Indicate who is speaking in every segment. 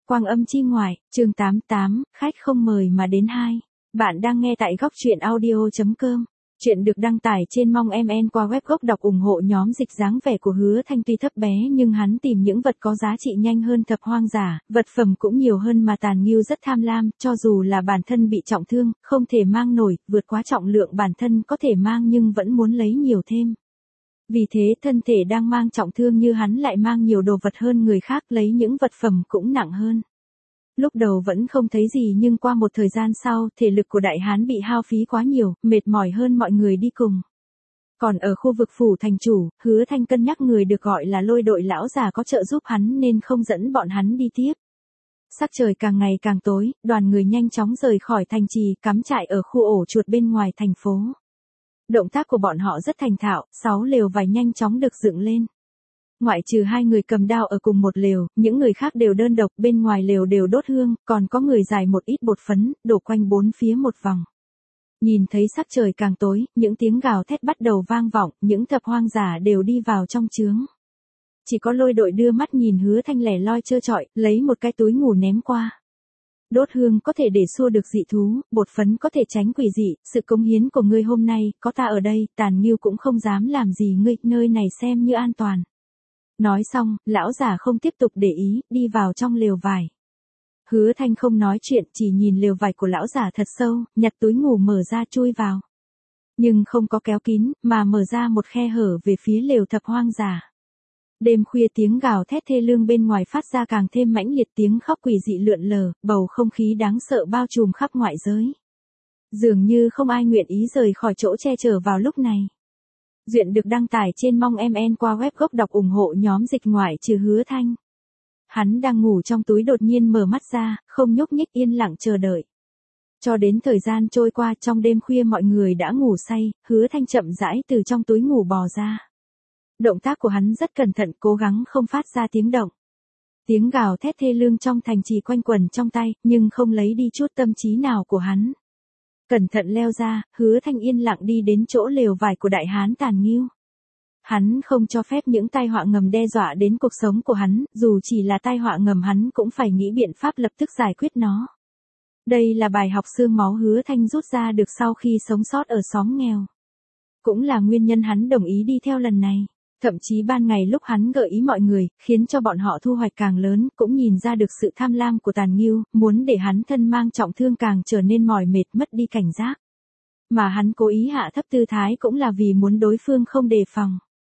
Speaker 1: Quang Âm Chi Ngoại, chương 88, khách không mời mà đến 2. Bạn đang nghe tại góc truyện audio.com. Chuyện được đăng tải trên Mong MN qua web gốc đọc ủng hộ nhóm dịch dáng vẻ của Hứa Thanh. Tuy thấp bé nhưng hắn tìm những vật có giá trị nhanh hơn thập hoang giả, vật phẩm cũng nhiều hơn mà Tàn Ngưu rất tham lam, cho dù là bản thân bị trọng thương, không thể mang nổi, vượt quá trọng lượng bản thân có thể mang nhưng vẫn muốn lấy nhiều thêm. Vì thế thân thể đang mang trọng thương như hắn lại mang nhiều đồ vật hơn người khác, lấy những vật phẩm cũng nặng hơn. Lúc đầu vẫn không thấy gì nhưng qua một thời gian sau, thể lực của đại hán bị hao phí quá nhiều, mệt mỏi hơn mọi người đi cùng. Còn ở khu vực phủ thành chủ, Hứa Thanh cân nhắc người được gọi là Lôi đội lão già có trợ giúp hắn nên không dẫn bọn hắn đi tiếp. Sắc trời càng ngày càng tối, đoàn người nhanh chóng rời khỏi thành trì, cắm trại ở khu ổ chuột bên ngoài thành phố. Động tác của bọn họ rất thành thạo, 6 lều vải nhanh chóng được dựng lên. Ngoại trừ 2 người cầm đao ở cùng một lều, những người khác đều đơn độc, bên ngoài lều đều đốt hương, còn có người rải một ít bột phấn, đổ quanh bốn phía một vòng. Nhìn thấy sắc trời càng tối, những tiếng gào thét bắt đầu vang vọng, những thập hoang giả đều đi vào trong chướng. Chỉ có Lôi đội đưa mắt nhìn Hứa Thanh lẻ loi trơ trọi, lấy một cái túi ngủ ném qua. Đốt hương có thể để xua được dị thú, bột phấn có thể tránh quỷ dị, sự cống hiến của ngươi hôm nay, có ta ở đây, Tàn Ngưu cũng không dám làm gì ngươi, nơi này xem như an toàn. Nói xong, lão già không tiếp tục để ý, đi vào trong lều vải. Hứa Thanh không nói chuyện, chỉ nhìn lều vải của lão già thật sâu, nhặt túi ngủ mở ra chui vào. Nhưng không có kéo kín, mà mở ra một khe hở về phía lều thập hoang giả. Đêm khuya tiếng gào thét thê lương bên ngoài phát ra càng thêm mãnh liệt, tiếng khóc quỷ dị lượn lờ, bầu không khí đáng sợ bao trùm khắp ngoại giới. Dường như không ai nguyện ý rời khỏi chỗ che chở vào lúc này. Chuyện được đăng tải trên Mong MN qua web gốc đọc ủng hộ nhóm dịch ngoại trừ Hứa Thanh. Hắn đang ngủ trong túi đột nhiên mở mắt ra, không nhúc nhích yên lặng chờ đợi. Cho đến thời gian trôi qua trong đêm khuya mọi người đã ngủ say, Hứa Thanh chậm rãi từ trong túi ngủ bò ra. Động tác của hắn rất cẩn thận, cố gắng không phát ra tiếng động. Tiếng gào thét thê lương trong thành trì quanh quẩn trong tai, nhưng không lấy đi chút tâm trí nào của hắn. Cẩn thận leo ra, Hứa Thanh yên lặng đi đến chỗ lều vải của đại hán Tàn Ngưu. Hắn không cho phép những tai họa ngầm đe dọa đến cuộc sống của hắn, dù chỉ là tai họa ngầm hắn cũng phải nghĩ biện pháp lập tức giải quyết nó. Đây là bài học xương máu Hứa Thanh rút ra được sau khi sống sót ở xóm nghèo. Cũng là nguyên nhân hắn đồng ý đi theo lần này. Thậm chí ban ngày lúc hắn gợi ý mọi người, khiến cho bọn họ thu hoạch càng lớn, cũng nhìn ra được sự tham lam của Tàn Ngưu, muốn để hắn thân mang trọng thương càng trở nên mỏi mệt mất đi cảnh giác. Mà hắn cố ý hạ thấp tư thái cũng là vì muốn đối phương không đề phòng.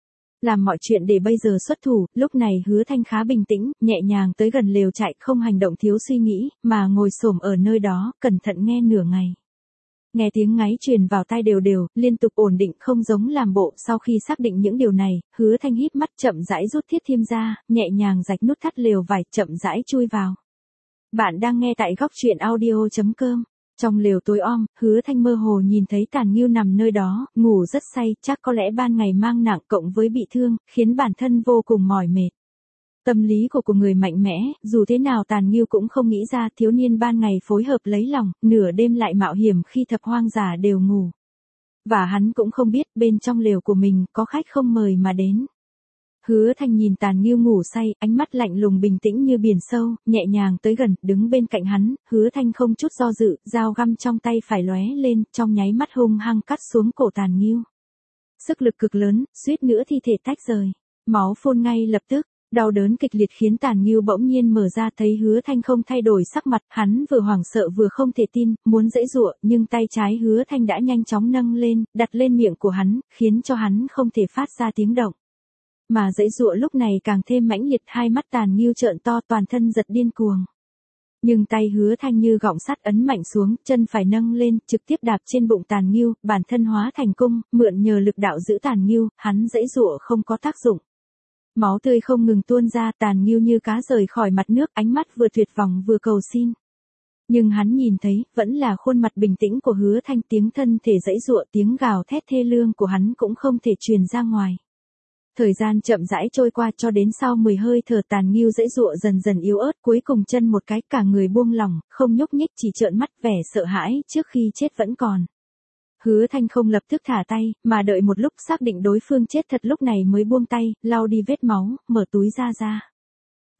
Speaker 1: Làm mọi chuyện để bây giờ xuất thủ, lúc này Hứa Thanh khá bình tĩnh, nhẹ nhàng tới gần lều trại, không hành động thiếu suy nghĩ, mà ngồi xổm ở nơi đó, cẩn thận nghe nửa ngày. Nghe tiếng ngáy truyền vào tai đều đều, liên tục ổn định không giống làm bộ. Sau khi xác định những điều này, Hứa Thanh híp mắt chậm rãi rút thiết thiêm ra, nhẹ nhàng rạch nút thắt lều vải, chậm rãi chui vào. Bạn đang nghe tại góc truyện audio.com. Trong lều tối om, Hứa Thanh mơ hồ nhìn thấy Tàn Ngưu nằm nơi đó, ngủ rất say, chắc có lẽ ban ngày mang nặng cộng với bị thương, khiến bản thân vô cùng mỏi mệt. Tâm lý của người mạnh mẽ, dù thế nào Tàn Ngưu cũng không nghĩ ra thiếu niên ban ngày phối hợp lấy lòng, nửa đêm lại mạo hiểm khi thập hoang giả đều ngủ. Và hắn cũng không biết bên trong lều của mình có khách không mời mà đến. Hứa Thanh nhìn Tàn Ngưu ngủ say, ánh mắt lạnh lùng bình tĩnh như biển sâu, nhẹ nhàng tới gần, đứng bên cạnh hắn, Hứa Thanh không chút do dự, dao găm trong tay phải lóe lên, trong nháy mắt hung hăng cắt xuống cổ Tàn Ngưu. Sức lực cực lớn, suýt nữa thi thể tách rời. Máu phun ngay lập tức. Đau đớn kịch liệt khiến Tàn Ngưu bỗng nhiên mở ra, thấy Hứa Thanh không thay đổi sắc mặt, hắn vừa hoảng sợ vừa không thể tin, muốn giãy giụa, nhưng tay trái Hứa Thanh đã nhanh chóng nâng lên, đặt lên miệng của hắn, khiến cho hắn không thể phát ra tiếng động. Mà giãy giụa lúc này càng thêm mãnh liệt, hai mắt Tàn Ngưu trợn to, toàn thân giật điên cuồng. Nhưng tay Hứa Thanh như gọng sắt ấn mạnh xuống, chân phải nâng lên, trực tiếp đạp trên bụng Tàn Ngưu, bản thân hóa thành cung, mượn nhờ lực đạo giữ Tàn Ngưu, hắn giãy giụa không có tác dụng. Máu tươi không ngừng tuôn ra, Tàn Ngưu như cá rời khỏi mặt nước, ánh mắt vừa tuyệt vọng vừa cầu xin. Nhưng hắn nhìn thấy, vẫn là khuôn mặt bình tĩnh của Hứa Thanh, tiếng thân thể giãy giụa, tiếng gào thét thê lương của hắn cũng không thể truyền ra ngoài. Thời gian chậm rãi trôi qua cho đến sau 10 hơi thở Tàn Ngưu giãy giụa dần dần yếu ớt, cuối cùng chân một cái, cả người buông lỏng, không nhúc nhích, chỉ trợn mắt vẻ sợ hãi, trước khi chết vẫn còn. Hứa Thanh không lập tức thả tay, mà đợi một lúc xác định đối phương chết thật lúc này mới buông tay, lau đi vết máu, mở túi ra.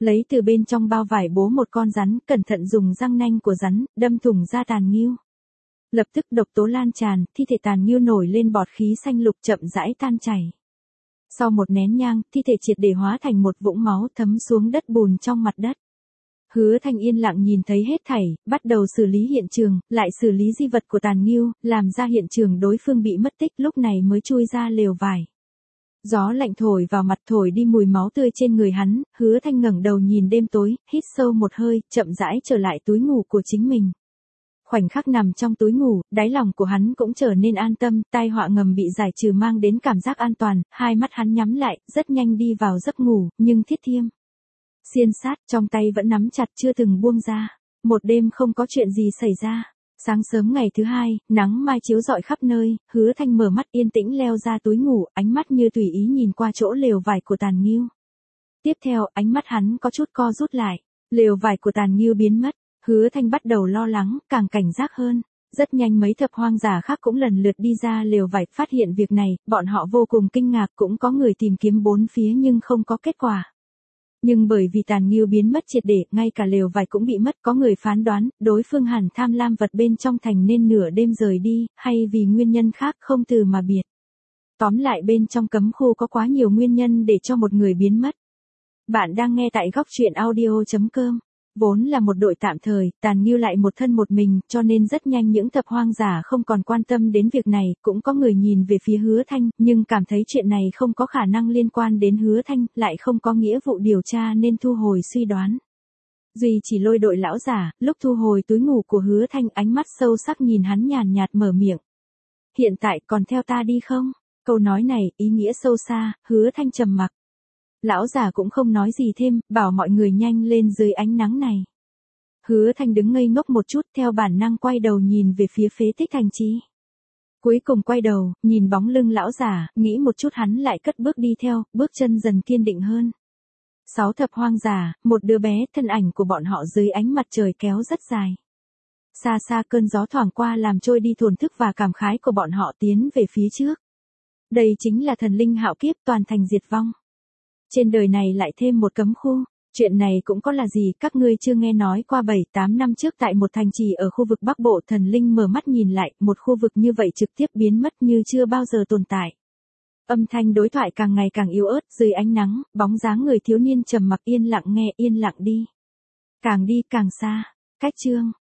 Speaker 1: Lấy từ bên trong bao vải bố một con rắn, cẩn thận dùng răng nanh của rắn, đâm thủng ra tàn nghưu. Lập tức độc tố lan tràn, thi thể tàn nghưu nổi lên bọt khí xanh lục chậm rãi tan chảy. Sau một nén nhang, thi thể triệt để hóa thành một vũng máu thấm xuống đất bùn trong mặt đất. Hứa Thanh yên lặng nhìn thấy hết thảy, bắt đầu xử lý hiện trường, lại xử lý di vật của tàn nghưu, làm ra hiện trường đối phương bị mất tích, lúc này mới chui ra lều vải. Gió lạnh thổi vào mặt, thổi đi mùi máu tươi trên người hắn, Hứa Thanh ngẩng đầu nhìn đêm tối, hít sâu một hơi, chậm rãi trở lại túi ngủ của chính mình. Khoảnh khắc nằm trong túi ngủ, đáy lòng của hắn cũng trở nên an tâm, tai họa ngầm bị giải trừ mang đến cảm giác an toàn, hai mắt hắn nhắm lại, rất nhanh đi vào giấc ngủ, nhưng thiết thiêm. Xiên sát, trong tay vẫn nắm chặt chưa từng buông ra. Một đêm không có chuyện gì xảy ra. Sáng sớm ngày thứ hai, nắng mai chiếu rọi khắp nơi, Hứa Thanh mở mắt yên tĩnh leo ra túi ngủ, ánh mắt như tùy ý nhìn qua chỗ lều vải của tàn nghưu. Tiếp theo, ánh mắt hắn có chút co rút lại. Lều vải của tàn nghưu biến mất. Hứa Thanh bắt đầu lo lắng, càng cảnh giác hơn. Rất nhanh mấy thập hoang giả khác cũng lần lượt đi ra lều vải, phát hiện việc này, bọn họ vô cùng kinh ngạc, cũng có người tìm kiếm bốn phía nhưng không có kết quả. Nhưng bởi vì tàn nghưu biến mất triệt để, ngay cả lều vải cũng bị mất, có người phán đoán, đối phương hẳn tham lam vật bên trong thành nên nửa đêm rời đi, hay vì nguyên nhân khác không từ mà biệt. Tóm lại bên trong cấm khu có quá nhiều nguyên nhân để cho một người biến mất. Bạn đang nghe tại góc truyện audio.com. Vốn là một đội tạm thời, tàn nghưu lại một thân một mình, cho nên rất nhanh những thập hoang giả không còn quan tâm đến việc này, cũng có người nhìn về phía Hứa Thanh, nhưng cảm thấy chuyện này không có khả năng liên quan đến Hứa Thanh, lại không có nghĩa vụ điều tra nên thu hồi suy đoán. Duy chỉ Lôi đội lão giả, lúc thu hồi túi ngủ của Hứa Thanh, ánh mắt sâu sắc nhìn hắn nhàn nhạt mở miệng. Hiện tại còn theo ta đi không? Câu nói này, ý nghĩa sâu xa, Hứa Thanh trầm mặc. Lão già cũng không nói gì thêm, bảo mọi người nhanh lên dưới ánh nắng này. Hứa Thanh đứng ngây ngốc một chút, theo bản năng quay đầu nhìn về phía phế tích thành trì. Cuối cùng quay đầu, nhìn bóng lưng lão già, nghĩ một chút hắn lại cất bước đi theo, bước chân dần kiên định hơn. 6 thập hoang giả, một đứa bé, thân ảnh của bọn họ dưới ánh mặt trời kéo rất dài. Xa xa cơn gió thoảng qua làm trôi đi thổn thức và cảm khái của bọn họ tiến về phía trước. Đây chính là thần linh hạo kiếp, toàn thành diệt vong. Trên đời này lại thêm một cấm khu, chuyện này cũng có là gì, các ngươi chưa nghe nói qua 7-8 năm trước tại một thành trì ở khu vực Bắc Bộ, thần linh mở mắt nhìn lại, một khu vực như vậy trực tiếp biến mất như chưa bao giờ tồn tại. Âm thanh đối thoại càng ngày càng yếu ớt, dưới ánh nắng, bóng dáng người thiếu niên trầm mặc yên lặng nghe, yên lặng đi. Càng đi càng xa, cách chương.